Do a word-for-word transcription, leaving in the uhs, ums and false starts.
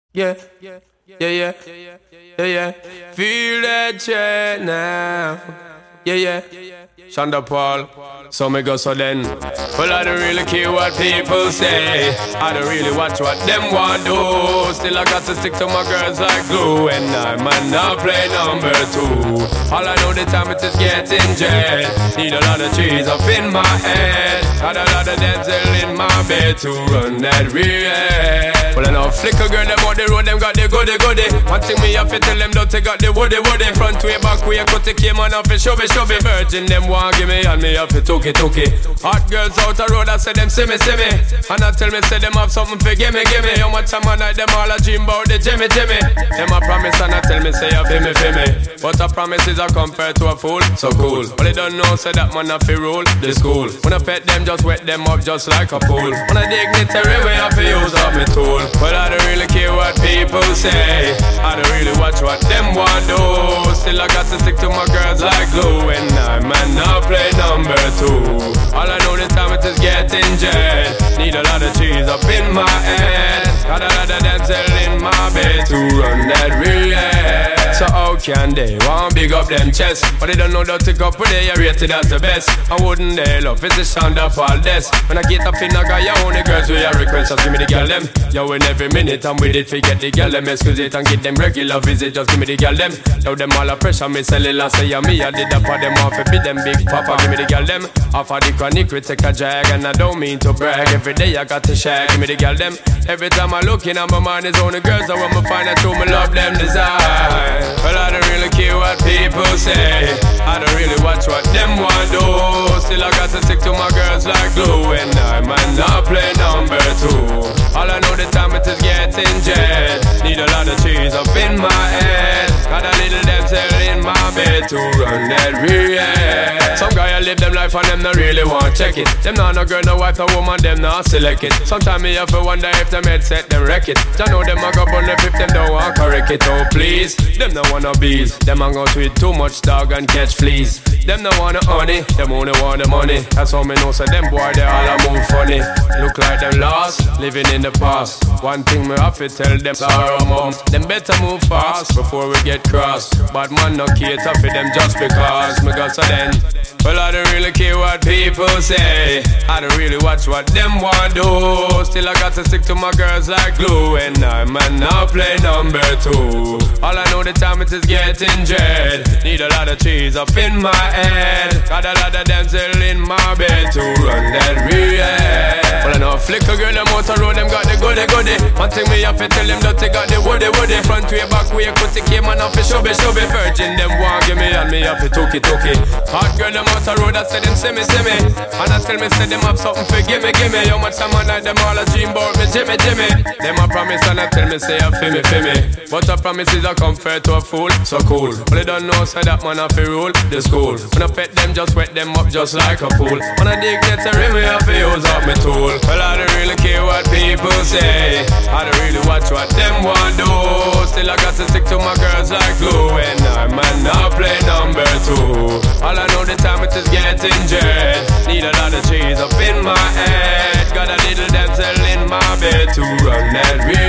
Yeah, yeah, yeah, yeah, yeah. Feel that chain now. Yeah, yeah. Shonda Paul, so me go so then. Well, I don't really care what people say. I don't really watch what them want do. Still I got to stick to my girls like glue. And I might not play number two. All I know the time it is getting jet. Need a lot of cheese up in my head. Got a lot of dental in my bed to run that real head. Well, I know flicker girl, them on the road, them got the goody goody. One thing me have to tell them, don't take out the woody woody. Front way, back way, cut the came on off, show me, show me. Virgin, them want give me, and me have to took it, took it. Hot girls out the road, I say them see me, see me. And I tell me, say them have something for gimme, gimme. How much time I night, them all a dream about the Jimmy, Jimmy. Them a promise, and I tell me, say you feel me, feel me. But a promise is a compared to a fool, so cool. But they don't know, say that man a fi rule the school. When I pet them, just wet them up just like a pool. When I dignitary, we have to use up me tool. But I don't really care what people say. I don't really watch what them want do. Still I got to stick to my girls like glue. And I man not play number two. All I know this time it is getting jet. Need a lot of cheese up in my head. Got a lot of dental in my bed to run that real head. So how can they want big up them chest? But they don't know that to go put they are rated as the best. I wouldn't they love it's a sound of all this. When I get up in I got your only girls with your request, just give me the girl them. Yo, in every minute I'm with it, forget the girl them. Excuse it and get them regular visit, just give me the girl them. Now them all a pressure, me sell it and say yeah, me I did that for them off a bit them big papa, give me the girl them. Off of the chronic we take a drag and I don't mean to brag. Every day I got to shag, give me the girl them. Every time I look in on my mind is only girls, I want me find out who me love them design. Well, I don't really care what people say. I don't really watch what them want do. Still I got to stick to my girls like glue. And I might not play number two. All I know the time it is getting jet. Need a lot of cheese up in my head. Got a little dental in my bed to run that real head. Some guy I live them life and them not really want check it. Them not no girl, no wife, no woman, them not select it. Sometimes me have to wonder if them headset them wreck it. I know them a go bun if them don't want correct it. Oh please, them no wanna bees. Them hang out with too much dog and catch fleas. Them no wanna honey, them only want the money. That's how me know so them boy they all a move funny. Look like them lost, living in the past. One thing me have to tell them sorrow mom. Them better move fast before we get cross. Bad man no cater for them just because me got so then. Well I don't really care what people say. I don't really watch what them want do. Still I got to stick to my girls like glue. And I man now play number two. All I know the time it is getting jet. Need a lot of cheese up in my head. Got a lot of dental in my bed to run that real head. Well I know flicker girl them out the road, them got the goody goody. One thing me have to tell them that they got the woody woody. Front way, back way, cut the came on off the show be show be. Virgin them want give me and me have to took it, took it. Hot girl them out the road, I say them see me, see me. And I tell me say them have something for give me, give me. How much time I night them all a dream about me, Jimmy, Jimmy. Them a promise and I tell me say you feel me, feel me. But a promise is a comfort to a fool, so cool. But they don't know say that man have to rule the school. When I pet them, just wet them up just like a pool. When I dignitary, me have to use up my tool. Well I don't really care what people say. I don't really watch what them want do. Still I got to stick to my girls like glue. And I might not play number two. All I know the time it is getting jet. Need a lot of cheese up in my head. Got a little dental in my bed to run that real